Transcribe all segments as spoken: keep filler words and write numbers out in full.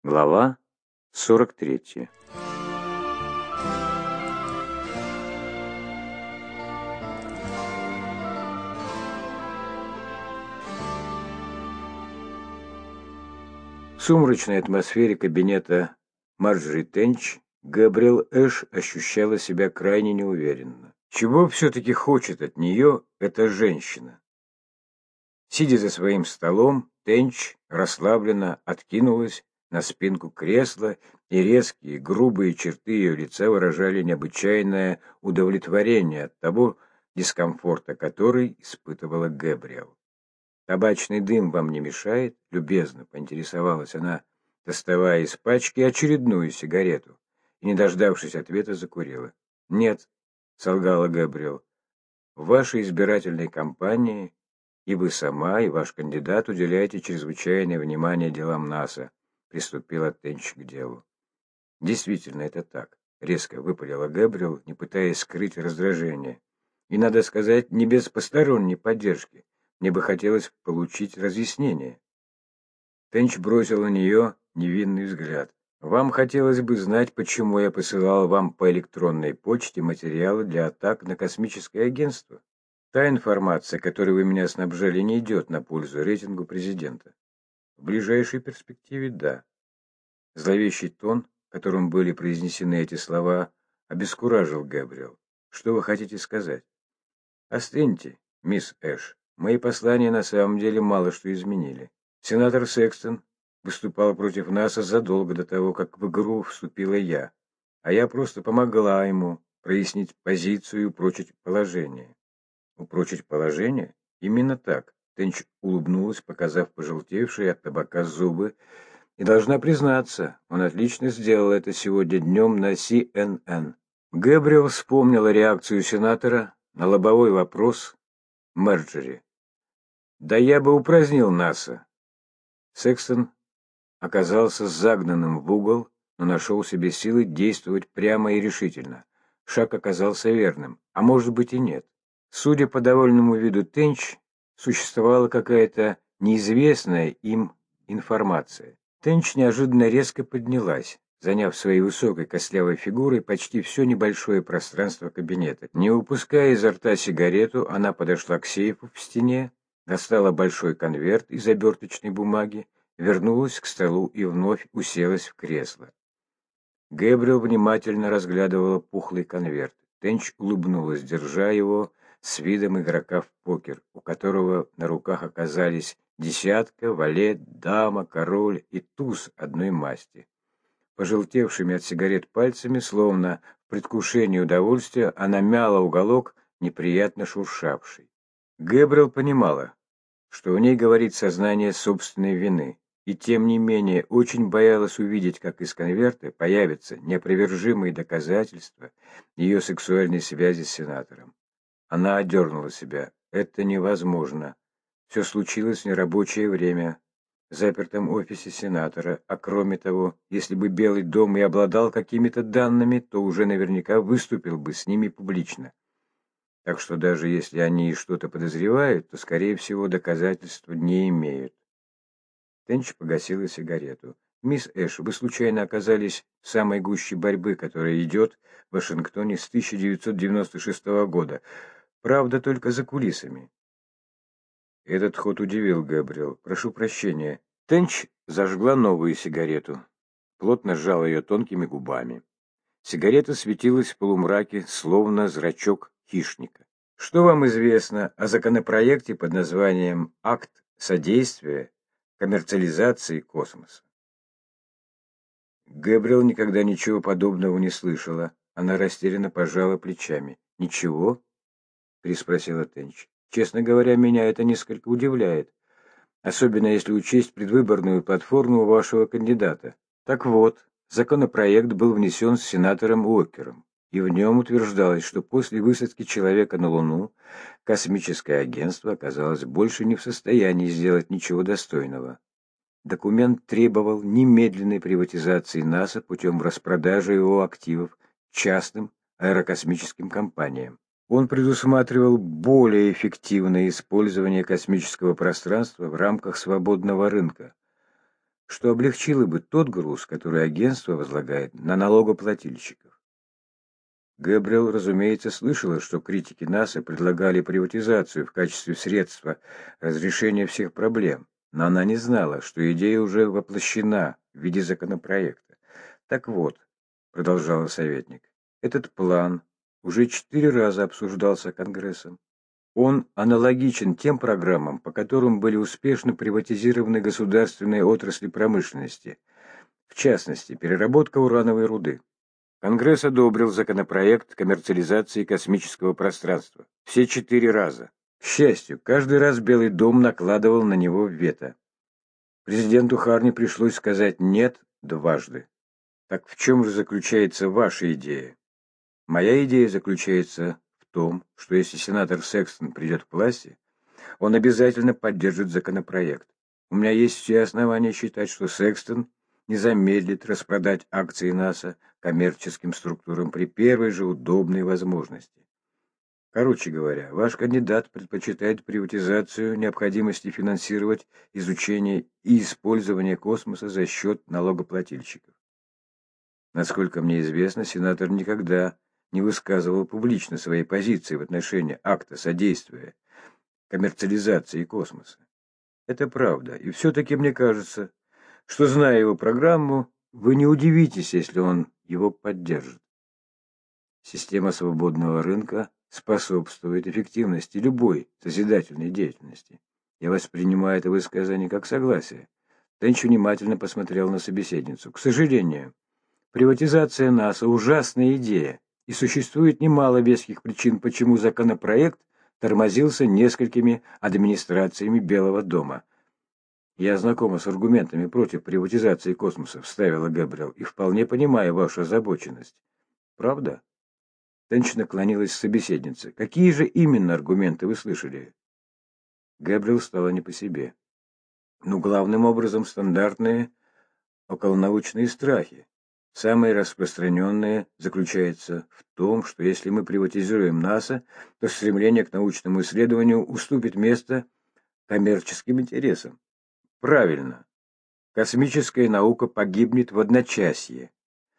Глава сорок третья. В сумрачной атмосфере кабинета Марджори Тенч Габриэл Эш ощущала себя крайне неуверенно. Чего все-таки хочет от нее эта женщина? Сидя за своим столом, Тенч расслабленно откинулась на спинку кресла, и резкие, грубые черты ее лица выражали необычайное удовлетворение от того дискомфорта, который испытывала Габриэл. «Табачный дым вам не мешает?» — любезно поинтересовалась она, доставая из пачки очередную сигарету, и, не дождавшись ответа, закурила. «Нет», — солгала Габриэл, — «в вашей избирательной кампании и вы сама, и ваш кандидат уделяете чрезвычайное внимание делам НАСА», — приступила Тенч к делу. «Действительно, это так», — резко выпалила Габриэл, не пытаясь скрыть раздражение. «И, надо сказать, не без посторонней поддержки. Мне бы хотелось получить разъяснение». Тенч бросил на нее невинный взгляд. «Вам хотелось бы знать, почему я посылал вам по электронной почте материалы для атак на космическое агентство? Та информация, которой вы меня снабжали, не идет на пользу рейтингу президента». «В ближайшей перспективе — да». Зловещий тон, которым были произнесены эти слова, обескуражил Габриэл. «Что вы хотите сказать?» «Остыньте, мисс Эш. Мои послания на самом деле мало что изменили. Сенатор Секстон выступал против НАСА задолго до того, как в игру вступила я, а я просто помогла ему прояснить позицию и упрочить положение». «Упрочить положение?» «Именно так». Тенч улыбнулась, показав пожелтевшие от табака зубы, и должна признаться, он отлично сделал это сегодня днем на Си Эн Эн. Габриэл вспомнила реакцию сенатора на лобовой вопрос Марджори. «Да я бы упразднил НАСА». Секстон оказался загнанным в угол, но нашел в себе силы действовать прямо и решительно. Шаг оказался верным, а может быть и нет. Судя по довольному виду Тенч, существовала какая-то неизвестная им информация. Тенч неожиданно резко поднялась, заняв своей высокой костлявой фигурой почти все небольшое пространство кабинета. Не упуская изо рта сигарету, она подошла к сейфу в стене, достала большой конверт из оберточной бумаги, вернулась к столу и вновь уселась в кресло. Габриэл внимательно разглядывала пухлый конверт. Тенч улыбнулась, держа его с видом игрока в покер, у которого на руках оказались десятка, валет, дама, король и туз одной масти. Пожелтевшими от сигарет пальцами, словно в предвкушении удовольствия, она мяла уголок, неприятно шуршавший. Габриэл понимала, что в ней говорит сознание собственной вины, и тем не менее очень боялась увидеть, как из конверта появятся неопровержимые доказательства ее сексуальной связи с сенатором. Она одернула себя. Это невозможно. Все случилось в нерабочее время, в запертом офисе сенатора, а кроме того, если бы Белый дом и обладал какими-то данными, то уже наверняка выступил бы с ними публично. Так что даже если они и что-то подозревают, то, скорее всего, доказательств не имеют. Тенч погасила сигарету. «Мисс Эш, вы случайно оказались в самой гуще борьбы, которая идет в Вашингтоне с тысяча девятьсот девяносто шестого года. Правда, только за кулисами». Этот ход удивил Габриэл. «Прошу прощения». Тенч зажгла новую сигарету. Плотно сжала ее тонкими губами. Сигарета светилась в полумраке, словно зрачок хищника. «Что вам известно о законопроекте под названием «Акт содействия коммерциализации космоса»?» Габриэл никогда ничего подобного не слышала. Она растерянно пожала плечами. «Ничего?» — переспросила Тенч. «Честно говоря, меня это несколько удивляет, особенно если учесть предвыборную платформу вашего кандидата. Так вот, законопроект был внесен с сенатором Уокером, и в нем утверждалось, что после высадки человека на Луну космическое агентство оказалось больше не в состоянии сделать ничего достойного. Документ требовал немедленной приватизации НАСА путем распродажи его активов частным аэрокосмическим компаниям. Он предусматривал более эффективное использование космического пространства в рамках свободного рынка, что облегчило бы тот груз, который агентство возлагает на налогоплательщиков. Гэбриэл, разумеется, слышала, что критики НАСА предлагали приватизацию в качестве средства разрешения всех проблем, но она не знала, что идея уже воплощена в виде законопроекта. «Так вот», — продолжала советник, — «этот план уже четыре раза обсуждался Конгрессом. Он аналогичен тем программам, по которым были успешно приватизированы государственные отрасли промышленности, в частности, переработка урановой руды. Конгресс одобрил законопроект коммерциализации космического пространства. Все четыре раза. К счастью, каждый раз Белый дом накладывал на него вето. Президенту Харни пришлось сказать «нет» дважды. Так в чем же заключается ваша идея? Моя идея заключается в том, что если сенатор Секстон придет к власти, он обязательно поддержит законопроект. У меня есть все основания считать, что Секстон не замедлит распродать акции НАСА коммерческим структурам при первой же удобной возможности. Короче говоря, ваш кандидат предпочитает приватизацию необходимости финансировать изучение и использование космоса за счет налогоплательщиков. Насколько мне известно, сенатор никогда не высказывал публично своей позиции в отношении акта содействия коммерциализации космоса. Это правда, и все-таки мне кажется, что, зная его программу, вы не удивитесь, если он его поддержит. Система свободного рынка способствует эффективности любой созидательной деятельности. Я воспринимаю это высказание как согласие. Тенч внимательно посмотрел на собеседницу. К сожалению, приватизация НАСА – ужасная идея, и существует немало веских причин, почему законопроект тормозился несколькими администрациями Белого дома. «Я знакома с аргументами против приватизации космоса», — вставила Гэбриэл, — «и вполне понимаю вашу озабоченность». «Правда?» Тенч наклонилась к собеседнице. «Какие же именно аргументы вы слышали?» Гэбриэл стала не по себе. «Ну, главным образом, стандартные околонаучные страхи. Самое распространенное заключается в том, что если мы приватизируем НАСА, то стремление к научному исследованию уступит место коммерческим интересам. Правильно. Космическая наука погибнет в одночасье.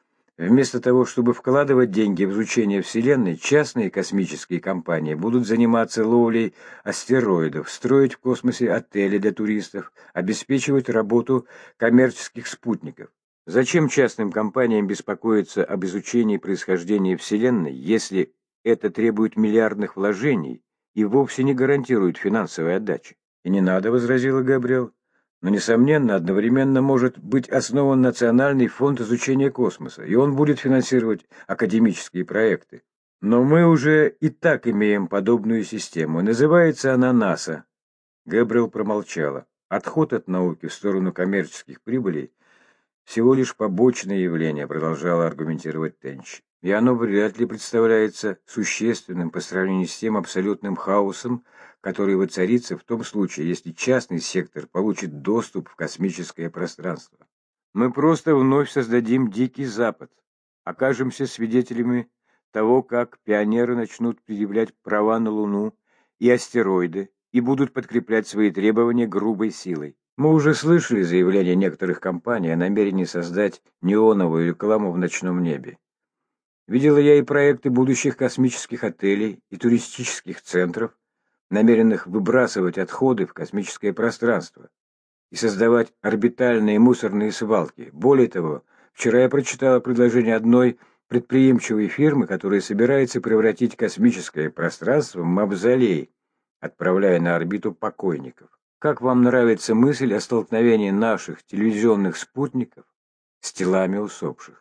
Вместо того, чтобы вкладывать деньги в изучение Вселенной, частные космические компании будут заниматься ловлей астероидов, строить в космосе отели для туристов, обеспечивать работу коммерческих спутников. Зачем частным компаниям беспокоиться об изучении происхождения Вселенной, если это требует миллиардных вложений и вовсе не гарантирует финансовой отдачи? И не надо, возразила Габриэл. Но, несомненно, одновременно может быть основан Национальный фонд изучения космоса, и он будет финансировать академические проекты. Но мы уже и так имеем подобную систему. Называется она НАСА. Гэбриэл промолчала. Отход от науки в сторону коммерческих прибылей всего лишь побочное явление, продолжала аргументировать Тенч. И оно вряд ли представляется существенным по сравнению с тем абсолютным хаосом, который воцарится в том случае, если частный сектор получит доступ в космическое пространство. Мы просто вновь создадим Дикий Запад, окажемся свидетелями того, как пионеры начнут предъявлять права на Луну и астероиды и будут подкреплять свои требования грубой силой. Мы уже слышали заявления некоторых компаний о намерении создать неоновую рекламу в ночном небе. Видела я и проекты будущих космических отелей и туристических центров, намеренных выбрасывать отходы в космическое пространство и создавать орбитальные мусорные свалки. Более того, вчера я прочитала предложение одной предприимчивой фирмы, которая собирается превратить космическое пространство в мавзолей, отправляя на орбиту покойников. Как вам нравится мысль о столкновении наших телевизионных спутников с телами усопших?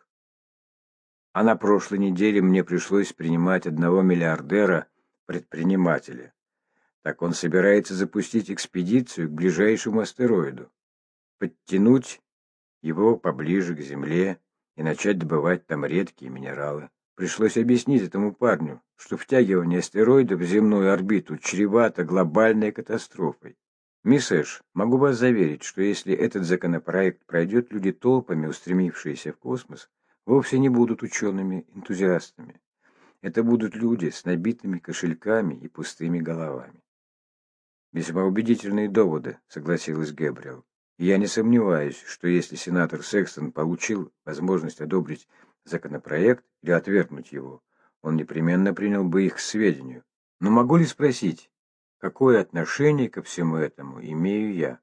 А на прошлой неделе мне пришлось принимать одного миллиардера-предпринимателя. Так он собирается запустить экспедицию к ближайшему астероиду, подтянуть его поближе к Земле и начать добывать там редкие минералы. Пришлось объяснить этому парню, что втягивание астероида в земную орбиту чревато глобальной катастрофой. Мисс Эш, могу вас заверить, что если этот законопроект пройдет, люди, толпами устремившиеся в космос, вовсе не будут учеными-энтузиастами. Это будут люди с набитыми кошельками и пустыми головами. «Весьма убедительные доводы», — согласилась Гэбриэл. И я не сомневаюсь, что если сенатор Секстон получил возможность одобрить законопроект или отвергнуть его, он непременно принял бы их к сведению. Но могу ли спросить, какое отношение ко всему этому имею я?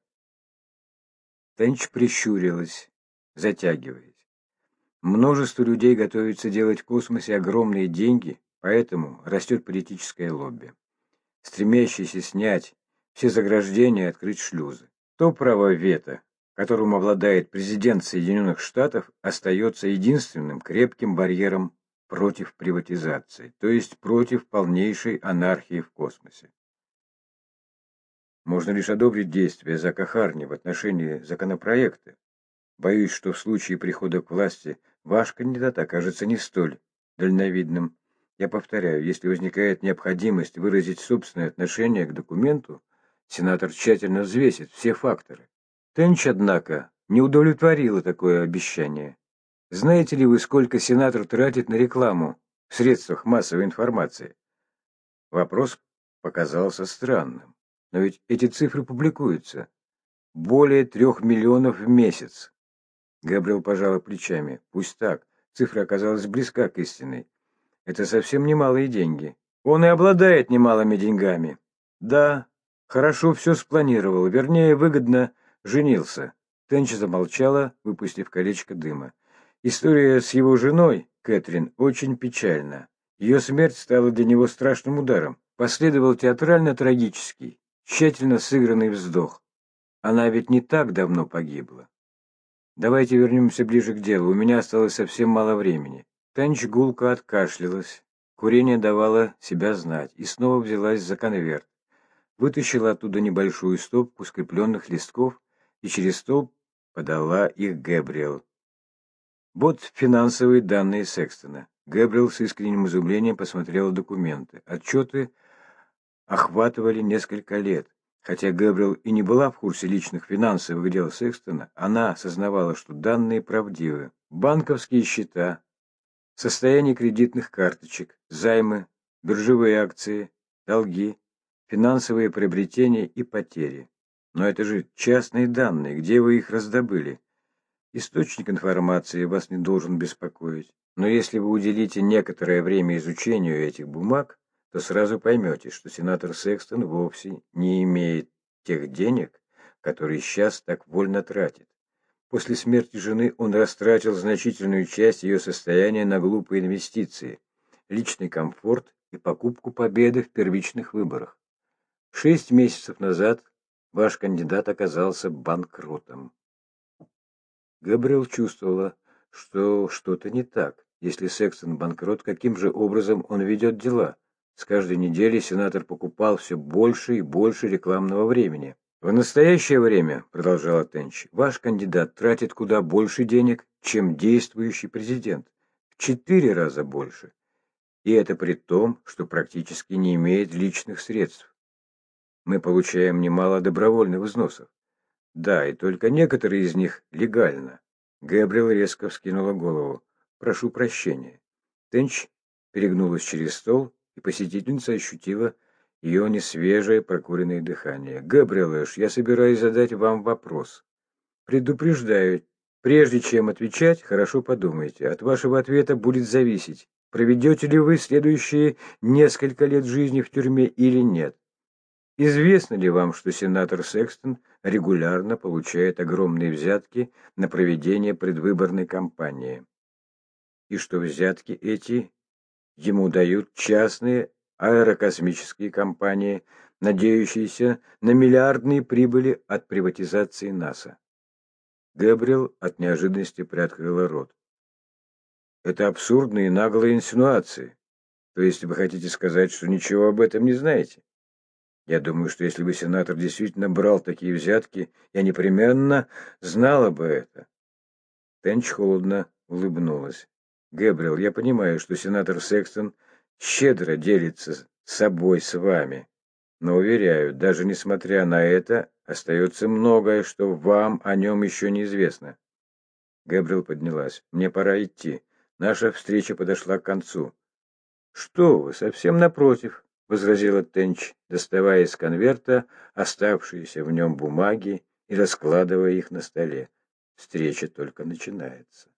Тенч прищурилась, затягиваясь. Множество людей готовится делать в космосе огромные деньги, поэтому растет политическое лобби, стремящееся снять все заграждения и открыть шлюзы. То право вето, которым обладает президент Соединенных Штатов, остается единственным крепким барьером против приватизации, то есть против полнейшей анархии в космосе. Можно лишь одобрить действия Зака Харни в отношении законопроекта. Боюсь, что в случае прихода к власти ваш кандидат окажется не столь дальновидным. Я повторяю, если возникает необходимость выразить собственное отношение к документу, сенатор тщательно взвесит все факторы. Тенч, однако, не удовлетворила такое обещание. Знаете ли вы, сколько сенатор тратит на рекламу в средствах массовой информации? Вопрос показался странным, но ведь эти цифры публикуются. Более трех миллионов в месяц. Габриэл пожала плечами. Пусть так, цифра оказалась близка к истинной. Это совсем немалые деньги. Он и обладает немалыми деньгами. Да, хорошо все спланировал, вернее, выгодно женился. Тенч замолчала, выпустив колечко дыма. История с его женой, Кэтрин, очень печальна. Ее смерть стала для него страшным ударом. Последовал театрально-трагический, тщательно сыгранный вздох. Она ведь не так давно погибла. Давайте вернемся ближе к делу. У меня осталось совсем мало времени. Тенч гулко откашлялась. Курение давало себя знать и снова взялась за конверт. Вытащила оттуда небольшую стопку скрепленных листков и через стол подала их Гэбриэл. Вот финансовые данные Секстона. Гэбриэл с искренним изумлением посмотрела документы. Отчеты охватывали несколько лет. Хотя Гэбриэл и не была в курсе личных финансовых дел Секстона, она осознавала, что данные правдивы. Банковские счета, состояние кредитных карточек, займы, биржевые акции, долги, финансовые приобретения и потери. Но это же частные данные, где вы их раздобыли? Источник информации вас не должен беспокоить. Но если вы уделите некоторое время изучению этих бумаг, то сразу поймете, что сенатор Секстон вовсе не имеет тех денег, которые сейчас так вольно тратит. После смерти жены он растратил значительную часть ее состояния на глупые инвестиции, личный комфорт и покупку победы в первичных выборах. Шесть месяцев назад ваш кандидат оказался банкротом. Габриэл чувствовала, что что-то не так. Если Секстон банкрот, каким же образом он ведет дела? С каждой недели сенатор покупал все больше и больше рекламного времени. В настоящее время, продолжала Тенч, ваш кандидат тратит куда больше денег, чем действующий президент. В четыре раза больше. И это при том, что практически не имеет личных средств. Мы получаем немало добровольных взносов. Да, и только некоторые из них легально. Гэбриэл резко вскинула голову. Прошу прощения. Тенч перегнулась через стол, и посетительница ощутила ее несвежее прокуренное дыхание. Гэбриэл Эш, я собираюсь задать вам вопрос. Предупреждаю, прежде чем отвечать, хорошо подумайте. От вашего ответа будет зависеть, проведете ли вы следующие несколько лет жизни в тюрьме или нет. Известно ли вам, что сенатор Секстон регулярно получает огромные взятки на проведение предвыборной кампании? И что взятки эти ему дают частные аэрокосмические компании, надеющиеся на миллиардные прибыли от приватизации НАСА? Гэбриэл от неожиданности приоткрыла рот. Это абсурдные и наглые инсинуации. То есть вы хотите сказать, что ничего об этом не знаете? Я думаю, что если бы сенатор действительно брал такие взятки, я непременно знала бы это. Тенч холодно улыбнулась. Гэбриэл, я понимаю, что сенатор Секстон щедро делится с собой с вами, но, уверяю, даже несмотря на это, остается многое, что вам о нем еще неизвестно. Гэбриэл поднялась. Мне пора идти. Наша встреча подошла к концу. Что вы, совсем напротив. — возразила Тенч, доставая из конверта оставшиеся в нем бумаги и раскладывая их на столе. Встреча только начинается.